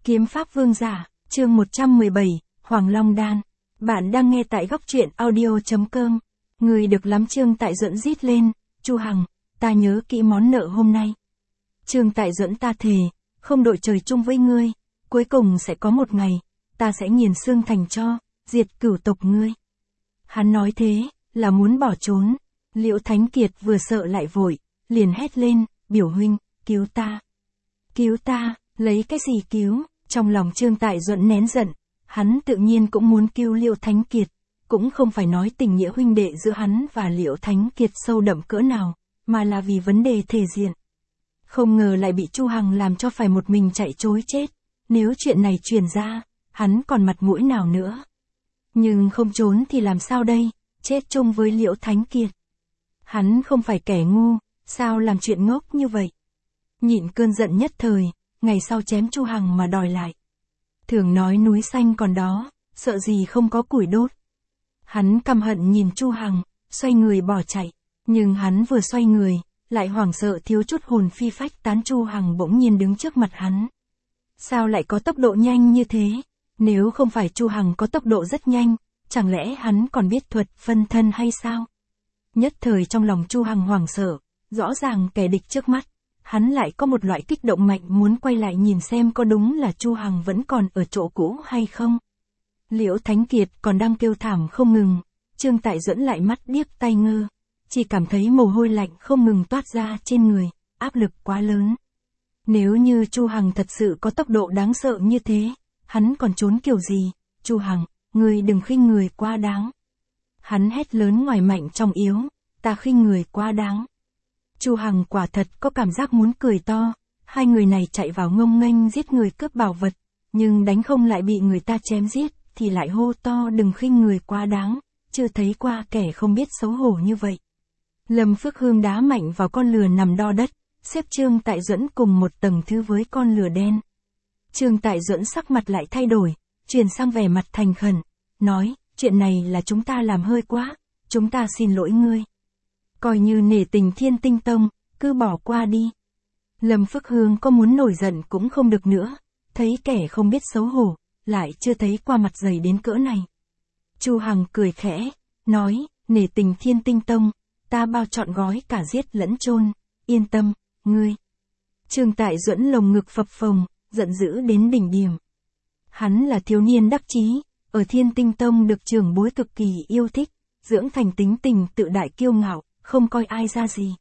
Kiếm pháp vương giả, chương 117, Hoàng Long Đan. Bạn đang nghe tại góc truyện audio.com. Người được lắm. Trương Tại Duẫn rít lên, Chu Hằng, ta nhớ kỹ món nợ hôm nay. Trương Tại Duẫn, ta thề, không đội trời chung với ngươi, cuối cùng sẽ có một ngày, ta sẽ nghiền xương thành tro, diệt cửu tộc ngươi. Hắn nói thế, là muốn bỏ trốn. Liễu Thánh Kiệt vừa sợ lại vội, liền hét lên, biểu huynh, cứu ta. Cứu ta, lấy cái gì cứu? Trong lòng Trương Tại Duẫn nén giận, hắn tự nhiên cũng muốn cứu Liễu Thánh Kiệt, cũng không phải nói tình nghĩa huynh đệ giữa hắn và Liễu Thánh Kiệt sâu đậm cỡ nào, mà là vì vấn đề thể diện. Không ngờ lại bị Chu Hằng làm cho phải một mình chạy trối chết, nếu chuyện này truyền ra, hắn còn mặt mũi nào nữa. Nhưng không trốn thì làm sao đây, chết chung với Liễu Thánh Kiệt. Hắn không phải kẻ ngu, sao làm chuyện ngốc như vậy? Nhịn cơn giận nhất thời, ngày sau chém Chu Hằng mà đòi lại. Thường nói núi xanh còn đó, sợ gì không có củi đốt. Hắn căm hận nhìn Chu Hằng, xoay người bỏ chạy, nhưng hắn vừa xoay người, lại hoảng sợ thiếu chút hồn phi phách tán. Chu Hằng bỗng nhiên đứng trước mặt hắn. Sao lại có tốc độ nhanh như thế? Nếu không phải Chu Hằng có tốc độ rất nhanh, chẳng lẽ hắn còn biết thuật phân thân hay sao? Nhất thời trong lòng Chu Hằng hoảng sợ, rõ ràng kẻ địch trước mắt, hắn lại có một loại kích động mạnh muốn quay lại nhìn xem có đúng là Chu Hằng vẫn còn ở chỗ cũ hay không. Liễu Thánh Kiệt còn đang kêu thảm không ngừng, Trương Tại Duẫn lại mắt điếc tai ngơ, chỉ cảm thấy mồ hôi lạnh không ngừng toát ra trên người, áp lực quá lớn. Nếu như Chu Hằng thật sự có tốc độ đáng sợ như thế, hắn còn trốn kiểu gì? Chu Hằng, ngươi đừng khinh người quá đáng. Hắn hét lớn ngoài mạnh trong yếu, ta khinh người quá đáng. Chu Hằng quả thật có cảm giác muốn cười to, hai người này chạy vào ngông nghênh giết người cướp bảo vật, nhưng đánh không lại bị người ta chém giết, thì lại hô to đừng khinh người quá đáng, chưa thấy qua kẻ không biết xấu hổ như vậy. Lâm Phước Hương đá mạnh vào con lừa nằm đo đất, xếp Trương Tại Duẫn cùng một tầng thứ với con lừa đen. Trương Tại Duẫn sắc mặt lại thay đổi, chuyển sang vẻ mặt thành khẩn, nói, chuyện này là chúng ta làm hơi quá, chúng ta xin lỗi ngươi. Coi như nể tình Thiên Tinh Tông, cứ bỏ qua đi. Lâm Phước Hương có muốn nổi giận cũng không được nữa, thấy kẻ không biết xấu hổ, lại chưa thấy qua mặt dày đến cỡ này. Chu Hằng cười khẽ, nói, nể tình Thiên Tinh Tông, ta bao trọn gói cả giết lẫn chôn, yên tâm, ngươi. Trương Tại Duẫn lồng ngực phập phồng, giận dữ đến đỉnh điểm. Hắn là thiếu niên đắc chí, ở Thiên Tinh Tông được trưởng bối cực kỳ yêu thích, dưỡng thành tính tình tự đại kiêu ngạo, không coi ai ra gì.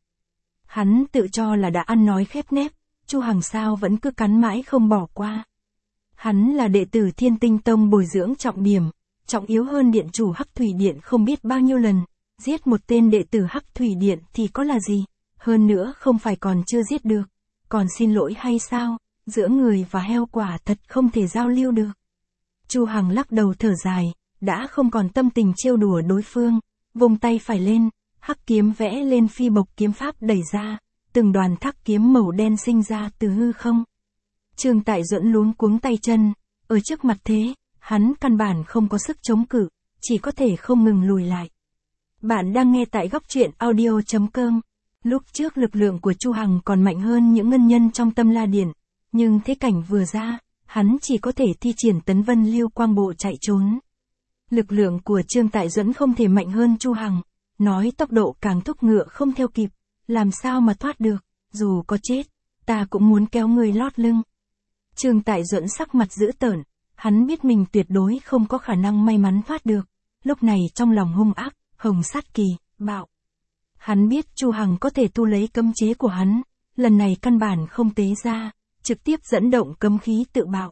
Hắn tự cho là đã ăn nói khép nép, Chu Hằng sao vẫn cứ cắn mãi không bỏ qua. Hắn là đệ tử Thiên Tinh Tông bồi dưỡng trọng điểm, trọng yếu hơn điện chủ Hắc Thủy Điện không biết bao nhiêu lần, giết một tên đệ tử Hắc Thủy Điện thì có là gì, hơn nữa không phải còn chưa giết được, còn xin lỗi hay sao, giữa người và heo quả thật không thể giao lưu được. Chu Hằng lắc đầu thở dài, đã không còn tâm tình trêu đùa đối phương, vùng tay phải lên, hắc kiếm vẽ lên phi bộc kiếm pháp đẩy ra, từng đoàn thác kiếm màu đen sinh ra từ hư không. Trương Tại Duẫn luống cuống tay chân, ở trước mặt thế, hắn căn bản không có sức chống cự, chỉ có thể không ngừng lùi lại. Bạn đang nghe tại góc truyện audio.com. Lúc trước lực lượng của Chu Hằng còn mạnh hơn những ngân nhân trong Tâm La Điện, nhưng thế cảnh vừa ra, hắn chỉ có thể thi triển Tấn Vân Lưu Quang Bộ chạy trốn. Lực lượng của Trương Tại Duẫn không thể mạnh hơn Chu Hằng, nói tốc độ càng thúc ngựa không theo kịp, làm sao mà thoát được, dù có chết, ta cũng muốn kéo người lót lưng. Trương Tại Duẫn sắc mặt dữ tợn, hắn biết mình tuyệt đối không có khả năng may mắn thoát được, lúc này trong lòng hung ác, hồng sát kỳ, bạo. Hắn biết Chu Hằng có thể tu lấy cấm chế của hắn, lần này căn bản không tế ra, trực tiếp dẫn động cấm khí tự bạo.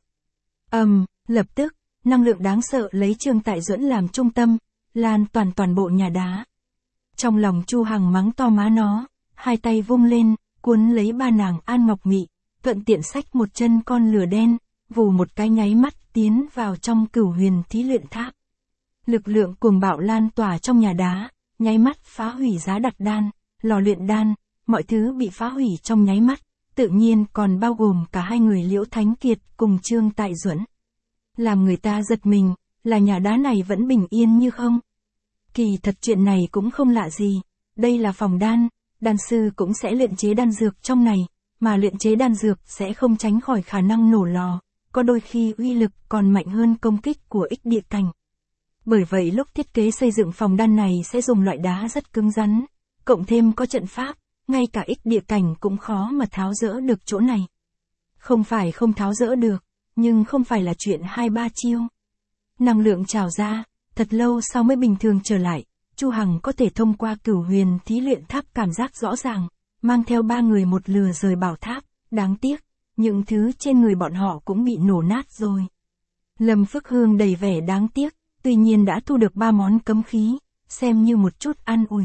Lập tức, năng lượng đáng sợ lấy Trương Tại Duẫn làm trung tâm, lan toàn bộ nhà đá. Trong lòng Chu Hằng mắng to má nó, hai tay vung lên, cuốn lấy ba nàng An Ngọc Mị, thuận tiện xách một chân con lửa đen, vù một cái nháy mắt tiến vào trong Cửu Huyền Thí Luyện Tháp. Lực lượng cuồng bạo lan tỏa trong nhà đá, nháy mắt phá hủy giá đặt đan, lò luyện đan, mọi thứ bị phá hủy trong nháy mắt, tự nhiên còn bao gồm cả hai người Liễu Thánh Kiệt cùng Trương Tại Duẫn. Làm người ta giật mình, là nhà đá này vẫn bình yên như không. Kỳ thật chuyện này cũng không lạ gì, đây là phòng đan, đan sư cũng sẽ luyện chế đan dược trong này, mà luyện chế đan dược sẽ không tránh khỏi khả năng nổ lò, có đôi khi uy lực còn mạnh hơn công kích của ích địa cảnh. Bởi vậy lúc thiết kế xây dựng phòng đan này sẽ dùng loại đá rất cứng rắn, cộng thêm có trận pháp, ngay cả ích địa cảnh cũng khó mà tháo dỡ được chỗ này. Không phải không tháo dỡ được, nhưng không phải là chuyện 2-3 chiêu. Năng lượng trào ra, thật lâu sau mới bình thường trở lại, Chu Hằng có thể thông qua Cửu Huyền Thí Luyện Tháp cảm giác rõ ràng, mang theo 3 người một lừa rời bảo tháp, đáng tiếc, những thứ trên người bọn họ cũng bị nổ nát rồi. Lâm Phước Hương đầy vẻ đáng tiếc, tuy nhiên đã thu được 3 món cấm khí, xem như một chút an ủi.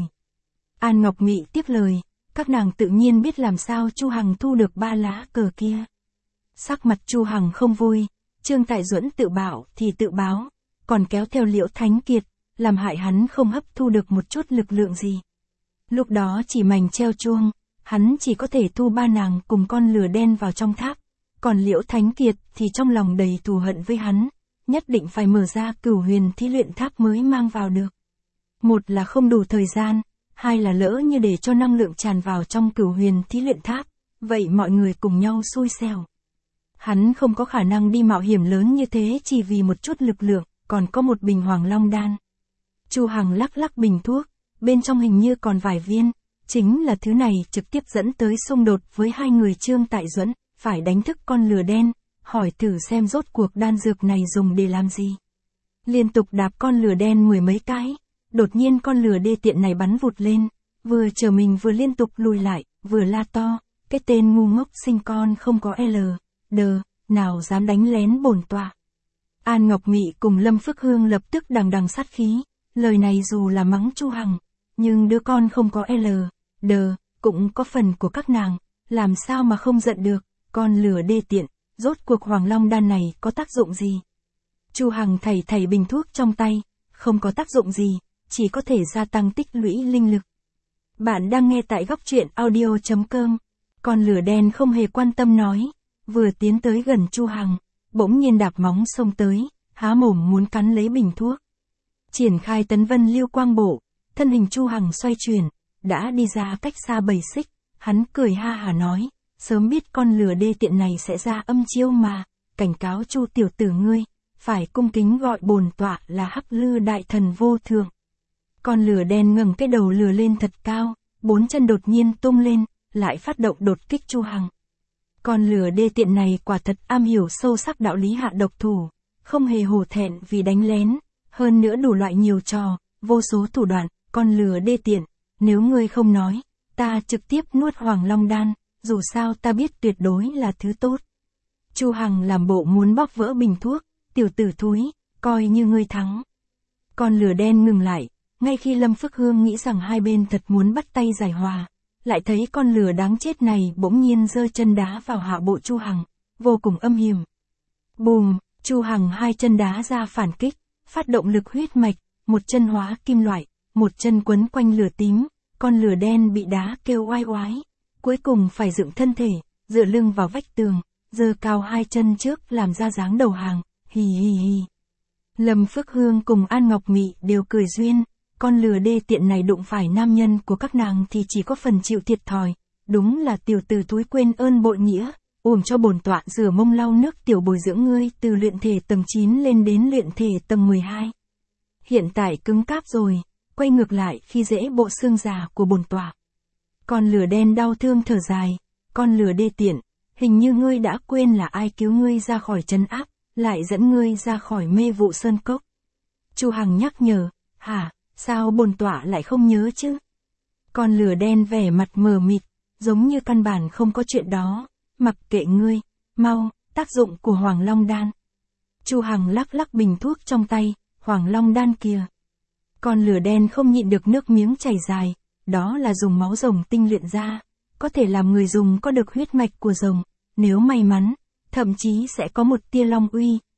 An Ngọc Mị tiếp lời, các nàng tự nhiên biết làm sao Chu Hằng thu được 3 lá cờ kia. Sắc mặt Chu Hằng không vui, Trương Tại Duẫn tự bảo thì tự báo, còn kéo theo Liễu Thánh Kiệt, làm hại hắn không hấp thu được một chút lực lượng gì. Lúc đó chỉ mảnh treo chuông, hắn chỉ có thể thu 3 nàng cùng con lửa đen vào trong tháp, còn Liễu Thánh Kiệt thì trong lòng đầy thù hận với hắn, nhất định phải mở ra Cửu Huyền Thí Luyện Tháp mới mang vào được. Một là không đủ thời gian, hai là lỡ như để cho năng lượng tràn vào trong Cửu Huyền Thí Luyện Tháp, vậy mọi người cùng nhau xui xẻo. Hắn không có khả năng đi mạo hiểm lớn như thế chỉ vì một chút lực lượng, còn có một bình Hoàng Long đan. Chu Hằng lắc lắc bình thuốc, bên trong hình như còn vài viên, chính là thứ này trực tiếp dẫn tới xung đột với 2 người Trương Tại Duẫn, phải đánh thức con lừa đen, hỏi thử xem rốt cuộc đan dược này dùng để làm gì. Liên tục đạp con lừa đen 10 mấy cái, đột nhiên con lừa đê tiện này bắn vụt lên, vừa chờ mình vừa liên tục lùi lại, vừa la to, cái tên ngu ngốc sinh con không có L, nào dám đánh lén bổn tọa. An Ngọc Mị cùng Lâm Phước Hương lập tức đằng đằng sát khí, lời này dù là mắng Chu Hằng, nhưng đứa con không có L, cũng có phần của các nàng, làm sao mà không giận được, con lừa đê tiện, rốt cuộc Hoàng Long đan này có tác dụng gì? Chu Hằng thảy bình thuốc trong tay, không có tác dụng gì, chỉ có thể gia tăng tích lũy linh lực. Bạn đang nghe tại góc truyện audio.com, con lửa đen không hề quan tâm nói, vừa tiến tới gần Chu Hằng, bỗng nhiên đạp móng xông tới, há mồm muốn cắn lấy bình thuốc. Triển khai tấn vân lưu quang bộ, thân hình Chu Hằng xoay chuyển, đã đi ra cách xa 7 xích, hắn cười ha hả nói, sớm biết con lừa đê tiện này sẽ ra âm chiêu mà, cảnh cáo Chu tiểu tử ngươi, phải cung kính gọi bổn tọa là Hắc Lư đại thần vô thượng. Con lừa đen ngẩng cái đầu lừa lên thật cao, 4 chân đột nhiên tung lên, lại phát động đột kích Chu Hằng. Con lừa đê tiện này quả thật am hiểu sâu sắc đạo lý hạ độc thủ, không hề hổ thẹn vì đánh lén, hơn nữa đủ loại nhiều trò, vô số thủ đoạn, con lừa đê tiện, nếu ngươi không nói, ta trực tiếp nuốt Hoàng Long đan, dù sao ta biết tuyệt đối là thứ tốt. Chu Hằng làm bộ muốn bóp vỡ bình thuốc, tiểu tử thúi, coi như ngươi thắng. Con lừa đen ngừng lại, ngay khi Lâm Phước Hương nghĩ rằng hai bên thật muốn bắt tay giải hòa, lại thấy con lừa đáng chết này bỗng nhiên giơ chân đá vào hạ bộ Chu Hằng, vô cùng âm hiểm. Bùm, Chu Hằng 2 chân đá ra phản kích, phát động lực huyết mạch, một chân hóa kim loại, một chân quấn quanh lửa tím, con lừa đen bị đá kêu oai oái, cuối cùng phải dựng thân thể, dựa lưng vào vách tường, giơ cao 2 chân trước làm ra dáng đầu hàng, hì hì hì. Lâm Phước Hương cùng An Ngọc Mị đều cười duyên, con lừa đê tiện này đụng phải nam nhân của các nàng thì chỉ có phần chịu thiệt thòi, đúng là tiểu tử túi quên ơn bội nghĩa, uổng cho bổn tọa rửa mông lau nước tiểu bồi dưỡng ngươi từ luyện thể tầng 9 lên đến luyện thể tầng 12. Hiện tại cứng cáp rồi, quay ngược lại khi dễ bộ xương già của bổn tọa. Con lừa đen đau thương thở dài, con lừa đê tiện, hình như ngươi đã quên là ai cứu ngươi ra khỏi trấn áp, lại dẫn ngươi ra khỏi mê vụ sơn cốc. Chu Hằng nhắc nhở, hả, sao bổn tọa lại không nhớ chứ? Con lừa đen vẻ mặt mờ mịt, giống như căn bản không có chuyện đó, mặc kệ ngươi, mau, tác dụng của Hoàng Long đan. Chu Hằng lắc lắc bình thuốc trong tay, Hoàng Long đan kìa. Con lừa đen không nhịn được nước miếng chảy dài, đó là dùng máu rồng tinh luyện ra, có thể làm người dùng có được huyết mạch của rồng, nếu may mắn, thậm chí sẽ có một tia long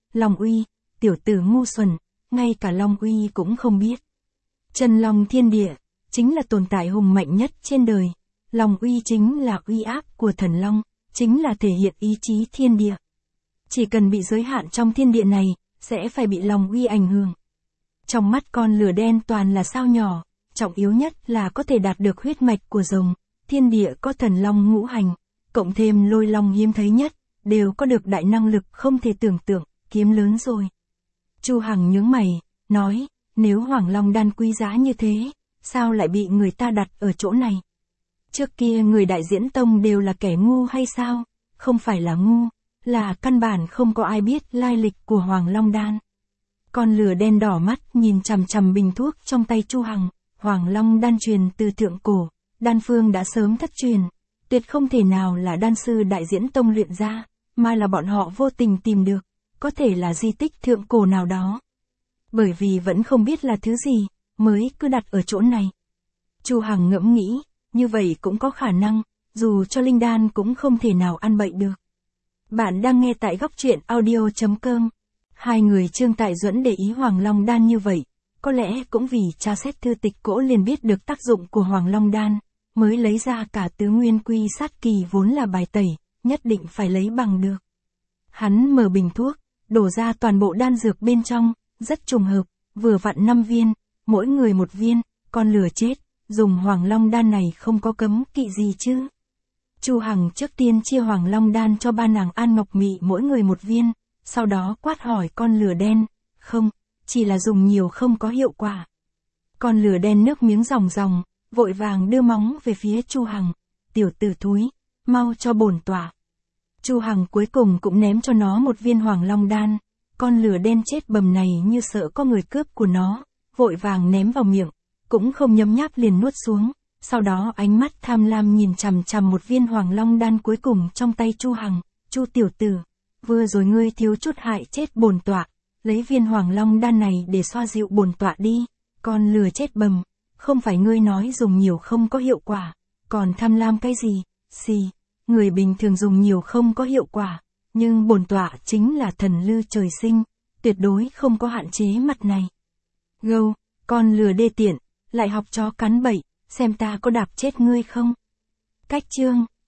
uy, tiểu tử ngu xuẩn, ngay cả long uy cũng không biết. Chân long thiên địa, chính là tồn tại hùng mạnh nhất trên đời, long uy chính là uy áp của thần long, chính là thể hiện ý chí thiên địa. Chỉ cần bị giới hạn trong thiên địa này, sẽ phải bị long uy ảnh hưởng. Trong mắt con lửa đen toàn là sao nhỏ, trọng yếu nhất là có thể đạt được huyết mạch của rồng, thiên địa có thần long ngũ hành, cộng thêm lôi long hiếm thấy nhất, đều có được đại năng lực không thể tưởng tượng, kiếm lớn rồi. Chu Hằng nhướng mày, nói, nếu Hoàng Long đan quý giá như thế, sao lại bị người ta đặt ở chỗ này? Trước kia người Đại Diễn Tông đều là kẻ ngu hay sao? Không phải là ngu, là căn bản không có ai biết lai lịch của Hoàng Long đan. Con lửa đen đỏ mắt nhìn chằm chằm bình thuốc trong tay Chu Hằng, Hoàng Long đan truyền từ thượng cổ, đan phương đã sớm thất truyền, tuyệt không thể nào là đan sư Đại Diễn Tông luyện ra, mà là bọn họ vô tình tìm được, có thể là di tích thượng cổ nào đó. Bởi vì vẫn không biết là thứ gì, mới cứ đặt ở chỗ này. Chu Hằng ngẫm nghĩ, như vậy cũng có khả năng, dù cho linh đan cũng không thể nào ăn bậy được. Bạn đang nghe tại góc truyện audio.com. Hai người Trương Tại Duẫn để ý Hoàng Long đan như vậy, có lẽ cũng vì tra xét thư tịch cổ liền biết được tác dụng của Hoàng Long đan, mới lấy ra cả tứ nguyên quy sát kỳ vốn là bài tẩy, nhất định phải lấy bằng được. Hắn mở bình thuốc, đổ ra toàn bộ đan dược bên trong, rất trùng hợp, vừa vặn 5 viên, mỗi người 1 viên, con lừa chết, dùng Hoàng Long đan này không có cấm kỵ gì chứ. Chu Hằng trước tiên chia Hoàng Long đan cho ba nàng An Ngọc Mị mỗi người 1 viên, sau đó quát hỏi con lừa đen, không, chỉ là dùng nhiều không có hiệu quả. Con lừa đen nước miếng ròng ròng, vội vàng đưa móng về phía Chu Hằng, tiểu tử thúi, mau cho bổn tọa. Chu Hằng cuối cùng cũng ném cho nó 1 viên Hoàng Long đan, con lừa đen chết bầm này như sợ có người cướp của nó, vội vàng ném vào miệng, cũng không nhấm nháp liền nuốt xuống, sau đó ánh mắt tham lam nhìn chằm chằm 1 viên Hoàng Long đan cuối cùng trong tay Chu Hằng, Chu tiểu tử, vừa rồi ngươi thiếu chút hại chết bổn tọa, lấy viên Hoàng Long đan này để xoa dịu bổn tọa đi, con lừa chết bầm, không phải ngươi nói dùng nhiều không có hiệu quả, còn tham lam cái gì, xì, người bình thường dùng nhiều không có hiệu quả, nhưng bổn tọa chính là thần lư trời sinh, tuyệt đối không có hạn chế mặt này. Gâu, con lừa đê tiện, lại học chó cắn bậy, xem ta có đạp chết ngươi không? Cách chương